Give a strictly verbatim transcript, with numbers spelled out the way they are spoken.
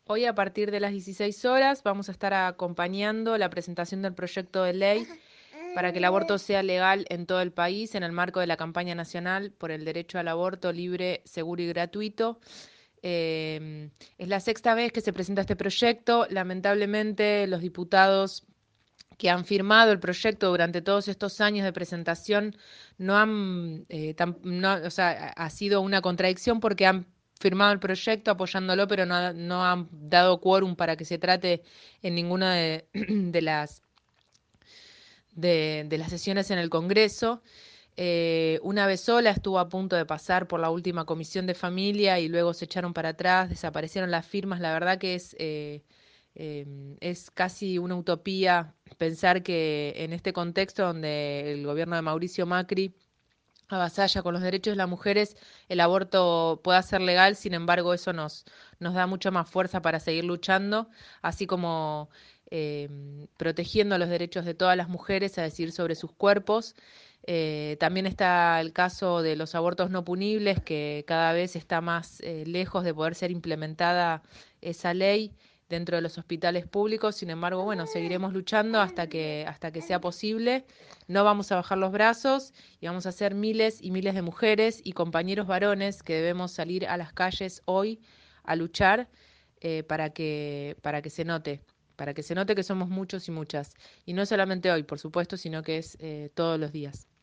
Hoy a partir de las dieciséis horas vamos a estar acompañando la presentación del proyecto de ley para que el aborto sea legal en todo el país en el marco de la campaña nacional por el derecho al aborto libre, seguro y gratuito. Eh, es la sexta vez que se presenta este proyecto. Lamentablemente, los diputados que han firmado el proyecto durante todos estos años de presentación no han, eh, tam, no, o sea, ha sido una contradicción porque han firmado el proyecto apoyándolo, pero no, no han dado quórum para que se trate en ninguna de, de las de, de, las sesiones en el Congreso. Eh, una vez sola estuvo a punto de pasar por la última comisión de familia y luego se echaron para atrás, desaparecieron las firmas. La verdad que es, eh, eh, es casi una utopía pensar que en este contexto donde el gobierno de Mauricio Macri avasalla con los derechos de las mujeres, el aborto pueda ser legal. Sin embargo, eso nos, nos da mucha más fuerza para seguir luchando, así como eh, protegiendo los derechos de todas las mujeres a decidir sobre sus cuerpos. Eh, también está el caso de los abortos no punibles, que cada vez está más eh, lejos de poder ser implementada esa ley dentro de los hospitales públicos. Sin embargo, bueno, seguiremos luchando hasta que, hasta que sea posible. No vamos a bajar los brazos y vamos a ser miles y miles de mujeres y compañeros varones que debemos salir a las calles hoy a luchar eh, para que, para que se note, para que se note que somos muchos y muchas. Y no solamente hoy, por supuesto, sino que es eh, todos los días.